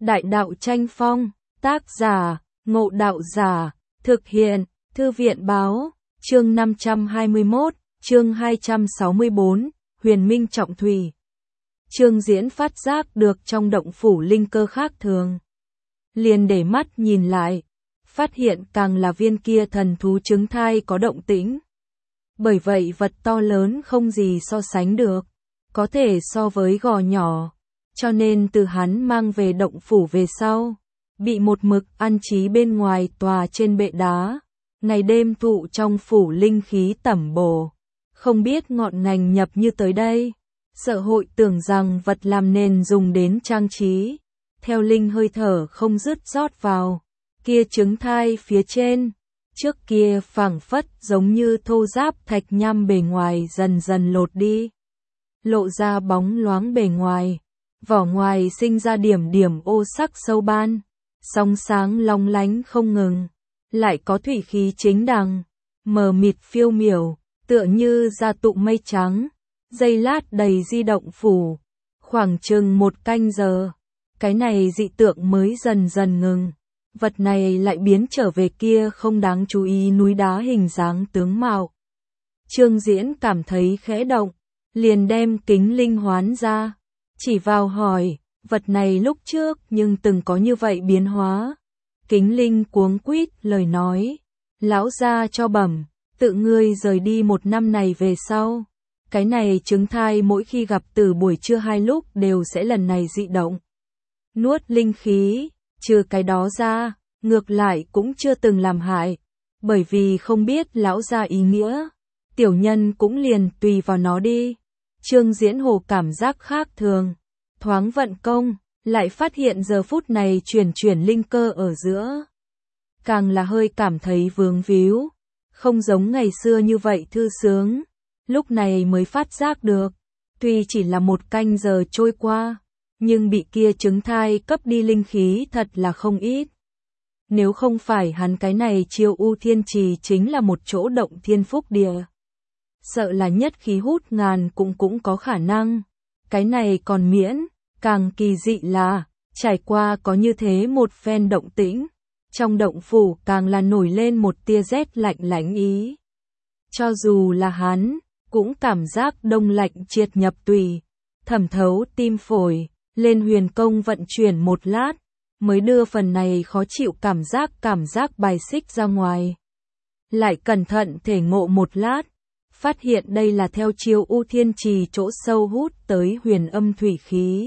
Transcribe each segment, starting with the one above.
Đại đạo tranh phong, tác giả, Ngộ Đạo Giả, thực hiện, Thư viện báo, chương 521, chương 264, Huyền Minh Trọng Thủy. Trương Diễn phát giác được trong động phủ linh cơ khác thường. Liền để mắt nhìn lại, phát hiện càng là viên kia thần thú trứng thai có động tĩnh. Bởi vậy vật to lớn không gì so sánh được, có thể so với gò nhỏ, cho nên từ hắn mang về động phủ về sau, bị một mực an trí bên ngoài tòa trên bệ đá, ngày đêm thụ trong phủ linh khí tẩm bổ, không biết ngọn ngành nhập như tới đây, sợ hội tưởng rằng vật làm nền dùng đến trang trí, theo linh hơi thở không dứt rót vào, kia trứng thai phía trên. Trước kia phảng phất giống như thô ráp thạch nham bề ngoài dần dần lột đi, lộ ra bóng loáng bề ngoài, vỏ ngoài sinh ra điểm điểm ô sắc sâu ban, sóng sáng long lánh không ngừng, lại có thủy khí chính đằng, mờ mịt phiêu miểu, tựa như da tụ mây trắng, giây lát đầy di động phủ, khoảng chừng 1 canh giờ, cái này dị tượng mới dần dần ngừng. Vật này lại biến trở về kia không đáng chú ý núi đá hình dáng tướng mạo. Trương Diễn cảm thấy khẽ động, liền đem kính linh hoán ra, chỉ vào hỏi, vật này lúc trước nhưng từng có như vậy biến hóa. Kính linh cuống quýt lời nói, lão gia cho bẩm, tự ngươi rời đi 1 năm này về sau. Cái này trứng thai mỗi khi gặp từ buổi trưa 2 lúc đều sẽ lần này dị động. Nuốt linh khí. Trừ cái đó ra, ngược lại cũng chưa từng làm hại, bởi vì không biết lão gia ý nghĩa, tiểu nhân cũng liền tùy vào nó đi. Trương Diễn Hồ cảm giác khác thường, thoáng vận công, lại phát hiện giờ phút này chuyển linh cơ ở giữa. Càng là hơi cảm thấy vướng víu, không giống ngày xưa như vậy thư sướng, lúc này mới phát giác được, tuy chỉ là 1 canh giờ trôi qua, nhưng bị kia trứng thai cấp đi linh khí thật là không ít. Nếu không phải hắn cái này Chiêu U Thiên Trì chính là một chỗ động thiên phúc địa, sợ là nhất khí hút ngàn cũng có khả năng. Cái này còn miễn, càng kỳ dị là, trải qua có như thế một phen động tĩnh, trong động phủ càng là nổi lên một tia rét lạnh lãnh ý. Cho dù là hắn, cũng cảm giác đông lạnh triệt nhập tùy, thẩm thấu tim phổi. Lên huyền công vận chuyển 1 lát, mới đưa phần này khó chịu cảm giác bài xích ra ngoài. Lại cẩn thận thể ngộ 1 lát, phát hiện đây là theo Chiêu U Thiên Trì chỗ sâu hút tới huyền âm thủy khí.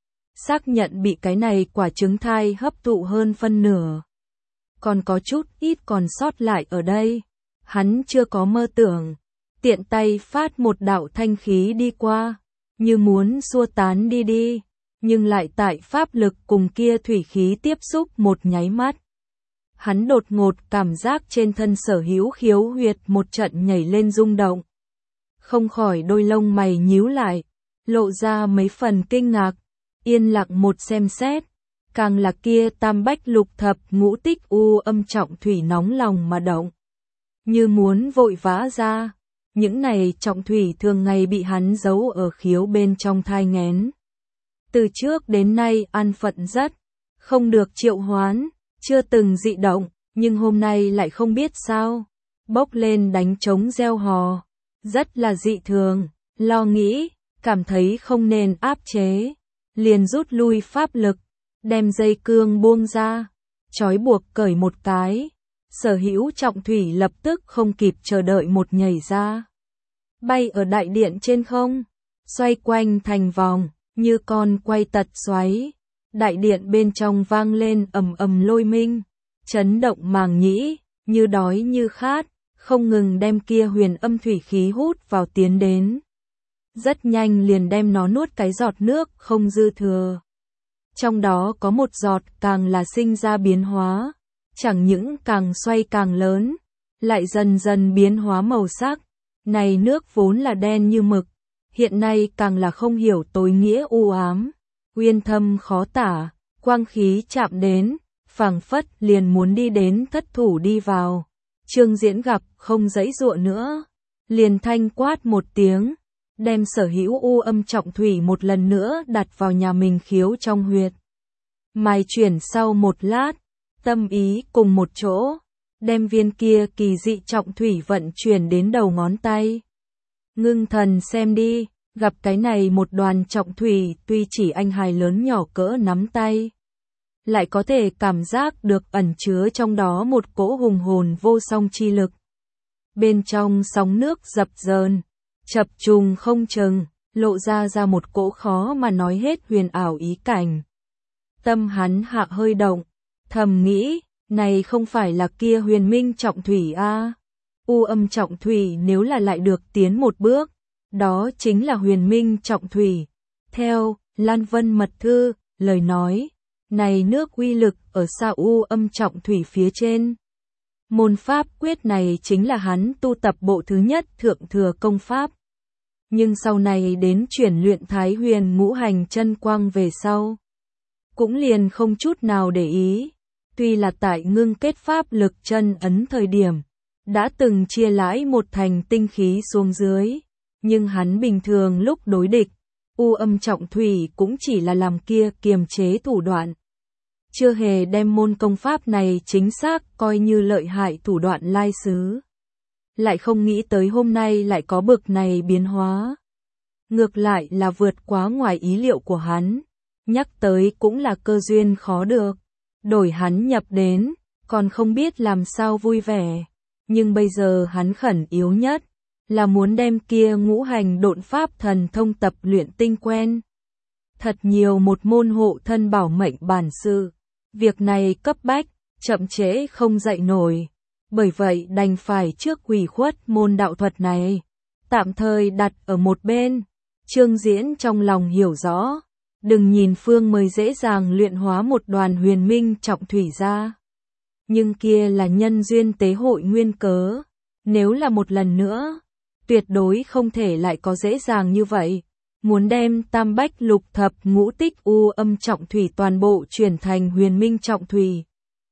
Xác nhận bị cái này quả trứng thai hấp thụ hơn phân nửa. Còn có chút ít còn sót lại ở đây. Hắn chưa có mơ tưởng, tiện tay phát một đạo thanh khí đi qua, như muốn xua tán đi. Nhưng lại tại pháp lực cùng kia thủy khí tiếp xúc một nháy mắt. Hắn đột ngột cảm giác trên thân sở hữu khiếu huyệt một trận nhảy lên rung động. Không khỏi đôi lông mày nhíu lại, lộ ra mấy phần kinh ngạc, yên lặng một xem xét, càng là kia tam bách lục thập ngũ tích u âm trọng thủy nóng lòng mà động. Như muốn vội vã ra, những này trọng thủy thường ngày bị hắn giấu ở khiếu bên trong thai nghén. Từ trước đến nay an phận rất, không được triệu hoán, chưa từng dị động, nhưng hôm nay lại không biết sao, bốc lên đánh trống reo hò, rất là dị thường, lo nghĩ, cảm thấy không nên áp chế, liền rút lui pháp lực, đem dây cương buông ra, trói buộc cởi một cái, sở hữu trọng thủy lập tức không kịp chờ đợi một nhảy ra, bay ở đại điện trên không, xoay quanh thành vòng. Như con quay tật xoáy, đại điện bên trong vang lên ầm ầm lôi minh, chấn động màng nhĩ, như đói như khát, không ngừng đem kia huyền âm thủy khí hút vào tiến đến. Rất nhanh liền đem nó nuốt cái giọt nước không dư thừa. Trong đó có một giọt càng là sinh ra biến hóa, chẳng những càng xoay càng lớn, lại dần dần biến hóa màu sắc. Này nước vốn là đen như mực, hiện nay càng là không hiểu tối nghĩa u ám, uyên thâm khó tả, quang khí chạm đến, phảng phất liền muốn đi đến thất thủ đi vào. Trương Diễn gặp không giãy giụa nữa, liền thanh quát một tiếng, đem sở hữu u âm trọng thủy một lần nữa đặt vào nhà mình khiếu trong huyệt. Mài chuyển sau một lát, tâm ý cùng một chỗ, đem viên kia kỳ dị trọng thủy vận chuyển đến đầu ngón tay. Ngưng thần xem đi, gặp cái này một đoàn trọng thủy tuy chỉ anh hài lớn nhỏ cỡ nắm tay, lại có thể cảm giác được ẩn chứa trong đó một cỗ hùng hồn vô song chi lực. Bên trong sóng nước dập dờn, chập trùng không chừng, lộ ra một cỗ khó mà nói hết huyền ảo ý cảnh. Tâm hắn hạ hơi động, thầm nghĩ, này không phải là kia huyền minh trọng thủy a? U âm trọng thủy nếu là lại được tiến một bước, đó chính là huyền minh trọng thủy. Theo Lan Vân Mật Thư, lời nói, này nước uy lực ở xa u âm trọng thủy phía trên. Môn pháp quyết này chính là hắn tu tập bộ thứ nhất thượng thừa công pháp. Nhưng sau này đến chuyển luyện Thái Huyền Ngũ Hành Chân Quang về sau, cũng liền không chút nào để ý. Tuy là tại ngưng kết pháp lực chân ấn thời điểm, đã từng chia lãi một thành tinh khí xuống dưới, nhưng hắn bình thường lúc đối địch, u âm trọng thủy cũng chỉ là làm kia kiềm chế thủ đoạn. Chưa hề đem môn công pháp này chính xác coi như lợi hại thủ đoạn lai xứ. Lại không nghĩ tới hôm nay lại có bực này biến hóa. Ngược lại là vượt quá ngoài ý liệu của hắn. Nhắc tới cũng là cơ duyên khó được. Đổi hắn nhập đến, còn không biết làm sao vui vẻ. Nhưng bây giờ hắn khẩn yếu nhất, là muốn đem kia ngũ hành độn pháp thần thông tập luyện tinh quen. Thật nhiều một môn hộ thân bảo mệnh bản sự. Việc này cấp bách, chậm trễ không dậy nổi. Bởi vậy đành phải trước ủy khuất môn đạo thuật này, tạm thời đặt ở một bên. Trương Diễn trong lòng hiểu rõ, đừng nhìn Phương mới dễ dàng luyện hóa một đoàn huyền minh trọng thủy ra. Nhưng kia là nhân duyên tế hội nguyên cớ, nếu là một lần nữa, tuyệt đối không thể lại có dễ dàng như vậy. Muốn đem tam bách lục thập ngũ tích u âm trọng thủy toàn bộ chuyển thành huyền minh trọng thủy,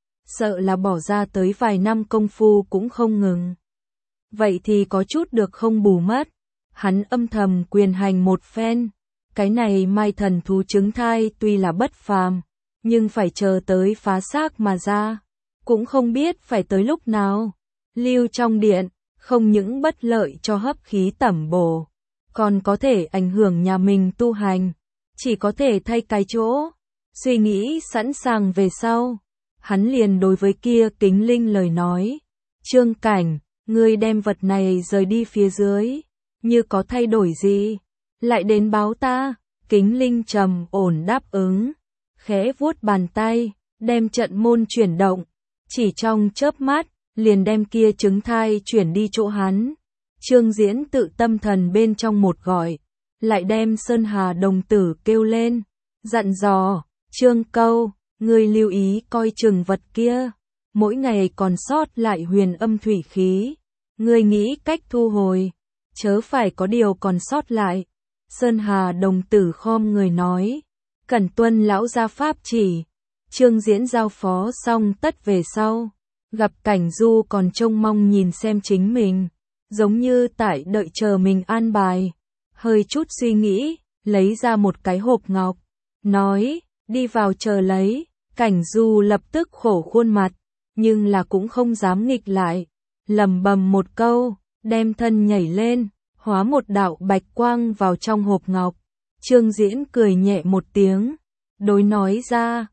sợ là bỏ ra tới vài năm công phu cũng không ngừng. Vậy thì có chút được không bù mất. Hắn âm thầm quyền hành một phen. Cái này mai thần thú trứng thai tuy là bất phàm, nhưng phải chờ tới phá xác mà ra, cũng không biết phải tới lúc nào. Lưu trong điện, không những bất lợi cho hấp khí tẩm bổ, còn có thể ảnh hưởng nhà mình tu hành, chỉ có thể thay cái chỗ. Suy nghĩ sẵn sàng về sau, hắn liền đối với kia Kính Linh lời nói, Trương Cảnh, ngươi đem vật này rời đi phía dưới, như có thay đổi gì, lại đến báo ta. Kính Linh trầm ổn đáp ứng, khẽ vuốt bàn tay, đem trận môn chuyển động, chỉ trong chớp mắt, liền đem kia trứng thai chuyển đi chỗ hắn. Trương Diễn tự tâm thần bên trong một gọi, lại đem Sơn Hà đồng tử kêu lên, dặn dò, Trương Câu, ngươi lưu ý coi chừng vật kia, mỗi ngày còn sót lại huyền âm thủy khí, ngươi nghĩ cách thu hồi, chớ phải có điều còn sót lại. Sơn Hà đồng tử khom người nói, cẩn tuân lão gia pháp chỉ. Trương Diễn giao phó xong tất về sau, gặp Cảnh Du còn trông mong nhìn xem chính mình, giống như tại đợi chờ mình an bài. Hơi chút suy nghĩ, lấy ra một cái hộp ngọc, nói, đi vào chờ lấy. Cảnh Du lập tức khổ khuôn mặt, nhưng là cũng không dám nghịch lại, lẩm bẩm một câu, đem thân nhảy lên, hóa một đạo bạch quang vào trong hộp ngọc. Trương Diễn cười nhẹ một tiếng, đối nói ra,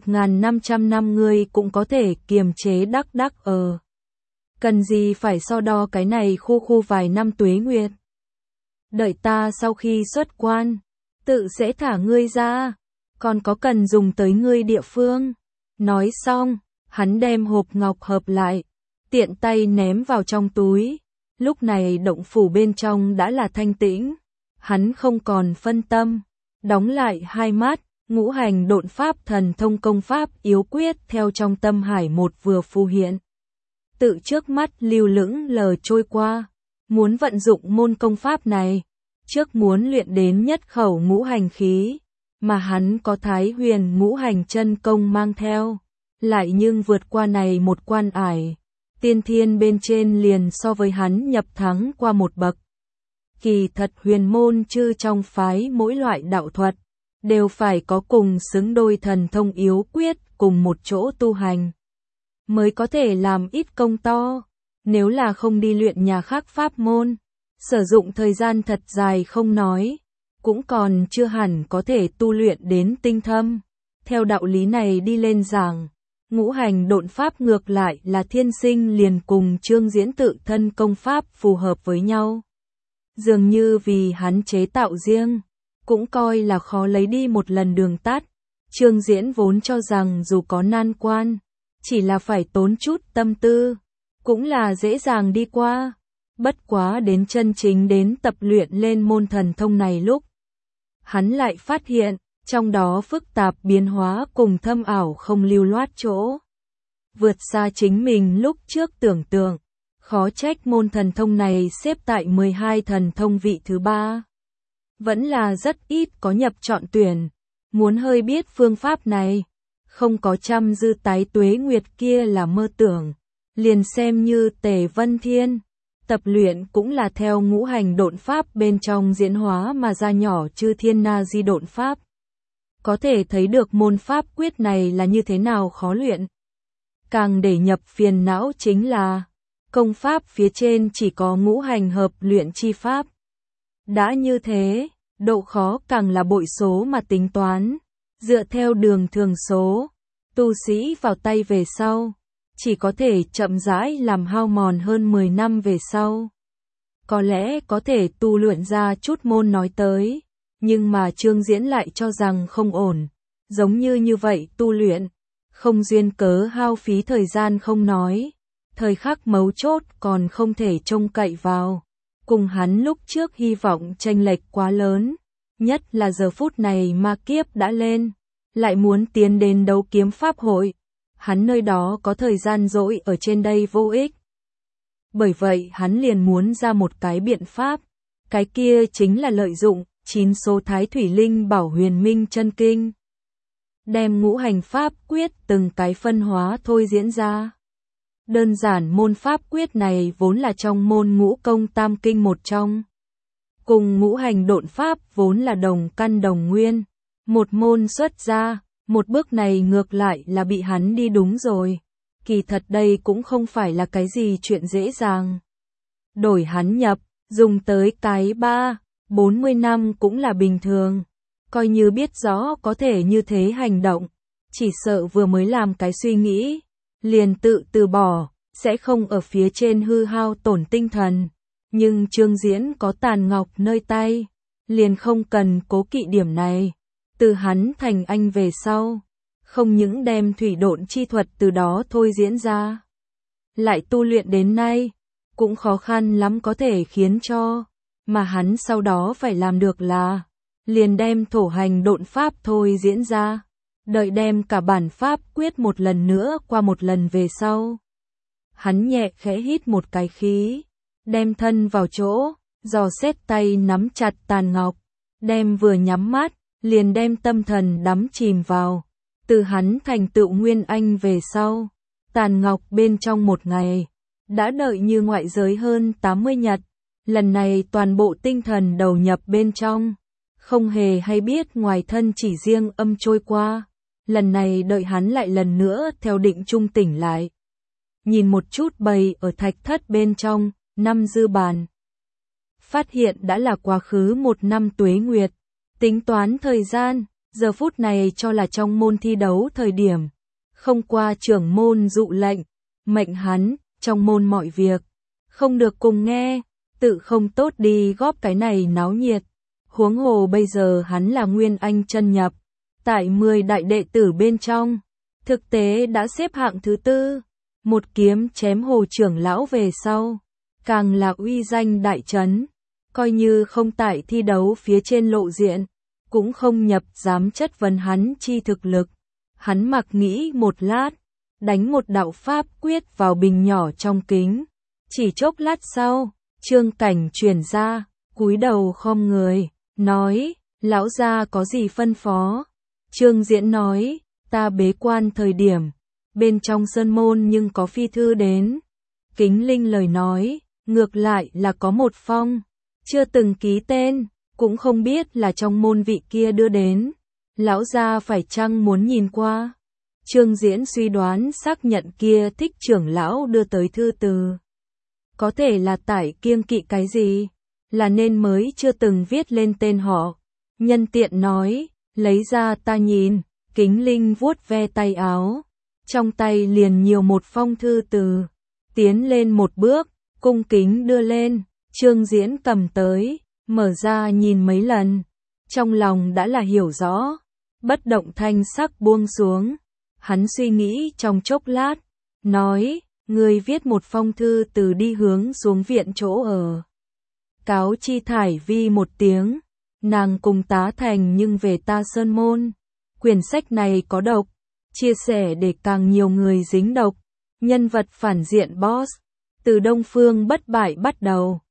1500 năm ngươi cũng có thể kiềm chế đắc cần gì phải so đo cái này khu vài năm tuế nguyệt. Đợi ta sau khi xuất quan, tự sẽ thả ngươi ra, còn có cần dùng tới ngươi địa phương. Nói xong, hắn đem hộp ngọc hợp lại, tiện tay ném vào trong túi. Lúc này động phủ bên trong đã là thanh tĩnh, hắn không còn phân tâm, đóng lại hai mắt, ngũ hành độn pháp thần thông công pháp yếu quyết theo trong tâm hải một vừa phù hiện. Tự trước mắt lưu lững lờ trôi qua, muốn vận dụng môn công pháp này, trước muốn luyện đến nhất khẩu ngũ hành khí, mà hắn có Thái Huyền Ngũ Hành Chân Công mang theo, lại nhưng vượt qua này một quan ải. Tiên thiên bên trên liền so với hắn nhập thắng qua một bậc. Kỳ thật huyền môn chư trong phái mỗi loại đạo thuật, đều phải có cùng xứng đôi thần thông yếu quyết cùng một chỗ tu hành, mới có thể làm ít công to. Nếu là không đi luyện nhà khác pháp môn, sử dụng thời gian thật dài không nói, cũng còn chưa hẳn có thể tu luyện đến tinh thâm. Theo đạo lý này đi lên giảng, ngũ hành độn pháp ngược lại là thiên sinh liền cùng Trương Diễn tự thân công pháp phù hợp với nhau. Dường như vì hắn chế tạo riêng, cũng coi là khó lấy đi một lần đường tắt. Trương Diễn vốn cho rằng dù có nan quan, chỉ là phải tốn chút tâm tư, cũng là dễ dàng đi qua. Bất quá đến chân chính đến tập luyện lên môn thần thông này lúc, hắn lại phát hiện, trong đó phức tạp biến hóa cùng thâm ảo không lưu loát chỗ. Vượt xa chính mình lúc trước tưởng tượng, khó trách môn thần thông này xếp tại 12 thần thông vị thứ 3. Vẫn là rất ít có nhập chọn tuyển, muốn hơi biết phương pháp này, không có trăm dư tái tuế nguyệt kia là mơ tưởng, liền xem như Tề Vân Thiên. Tập luyện cũng là theo ngũ hành độn pháp bên trong diễn hóa mà ra nhỏ chư thiên na di độn pháp. Có thể thấy được môn pháp quyết này là như thế nào khó luyện. Càng để nhập phiền não chính là, công pháp phía trên chỉ có ngũ hành hợp luyện chi pháp. Đã như thế, độ khó càng là bội số mà tính toán, dựa theo đường thường số, tu sĩ vào tay về sau, chỉ có thể chậm rãi làm hao mòn hơn 10 năm về sau. Có lẽ có thể tu luyện ra chút môn nói tới, nhưng mà Trương Diễn lại cho rằng không ổn, giống như vậy tu luyện, không duyên cớ hao phí thời gian không nói, thời khắc mấu chốt còn không thể trông cậy vào, cùng hắn lúc trước hy vọng chênh lệch quá lớn, nhất là giờ phút này ma kiếp đã lên, lại muốn tiến đến đấu kiếm pháp hội, hắn nơi đó có thời gian rỗi ở trên đây vô ích. Bởi vậy hắn liền muốn ra một cái biện pháp, cái kia chính là lợi dụng 9 số Thái Thủy Linh Bảo Huyền Minh Chân Kinh, đem ngũ hành pháp quyết từng cái phân hóa thôi diễn ra. Đơn giản môn pháp quyết này vốn là trong môn ngũ công tam kinh một trong, cùng ngũ hành độn pháp vốn là đồng căn đồng nguyên, một môn xuất ra, một bước này ngược lại là bị hắn đi đúng rồi. Kỳ thật đây cũng không phải là cái gì chuyện dễ dàng. Đổi hắn nhập, dùng tới cái 40 năm cũng là bình thường. Coi như biết rõ có thể như thế hành động, chỉ sợ vừa mới làm cái suy nghĩ, liền từ bỏ, sẽ không ở phía trên hư hao tổn tinh thần. Nhưng Trương Diễn có tàn ngọc nơi tay, liền không cần cố kỵ điểm này. Từ hắn thành anh về sau, không những đem thủy độn chi thuật từ đó thôi diễn ra, lại tu luyện đến nay, cũng khó khăn lắm có thể khiến cho, mà hắn sau đó phải làm được là, liền đem thổ hành độn pháp thôi diễn ra, đợi đem cả bản pháp quyết một lần nữa qua một lần về sau. Hắn nhẹ khẽ hít một cái khí, đem thân vào chỗ, dò xét tay nắm chặt tàn ngọc, đem vừa nhắm mắt, liền đem tâm thần đắm chìm vào. Từ hắn thành tựu Nguyên Anh về sau, tàn ngọc bên trong một ngày, đã đợi như ngoại giới hơn 80 nhật, lần này toàn bộ tinh thần đầu nhập bên trong, không hề hay biết ngoài thân chỉ riêng âm trôi qua, lần này đợi hắn lại lần nữa theo định trung tỉnh lại. Nhìn một chút bày ở thạch thất bên trong, năm dư bàn. Phát hiện đã là quá khứ 1 năm tuế nguyệt, tính toán thời gian. Giờ phút này cho là trong môn thi đấu thời điểm, không qua trưởng môn dụ lệnh, mệnh hắn, trong môn mọi việc, không được cùng nghe, tự không tốt đi góp cái này náo nhiệt. Huống hồ bây giờ hắn là Nguyên Anh chân nhập, tại 10 đại đệ tử bên trong, thực tế đã xếp hạng thứ 4, một kiếm chém Hồ trưởng lão về sau, càng là uy danh đại trấn, coi như không tại thi đấu phía trên lộ diện. Cũng không nhập dám chất vấn hắn chi thực lực. Hắn mặc nghĩ một lát, đánh một đạo pháp quyết vào bình nhỏ trong kính. Chỉ chốc lát sau, Trương Cảnh truyền ra, cúi đầu khom người, nói, lão gia có gì phân phó? Trương Diễn nói, ta bế quan thời điểm, bên trong sơn môn nhưng có phi thư đến. Kính Linh lời nói, ngược lại là có một phong, chưa từng ký tên. Cũng không biết là trong môn vị kia đưa đến, Lão gia phải chăng muốn nhìn qua? Trương Diễn suy đoán xác nhận kia thích trưởng lão đưa tới thư từ. Có thể là tại kiêng kỵ cái gì, là nên mới chưa từng viết lên tên họ. Nhân tiện nói, lấy ra ta nhìn, Kính Linh vuốt ve tay áo. Trong tay liền nhiều một phong thư từ. Tiến lên một bước, cung kính đưa lên, Trương Diễn cầm tới, mở ra nhìn mấy lần. Trong lòng đã là hiểu rõ, bất động thanh sắc buông xuống. Hắn suy nghĩ trong chốc lát, nói, người viết một phong thư từ đi hướng xuống viện chỗ ở. Cáo chi Thải Vi một tiếng, nàng cùng tá thành nhưng về ta Sơn Môn. Quyển sách này có độc, chia sẻ để càng nhiều người dính độc. Nhân vật phản diện boss, từ Đông Phương bất bại bắt đầu.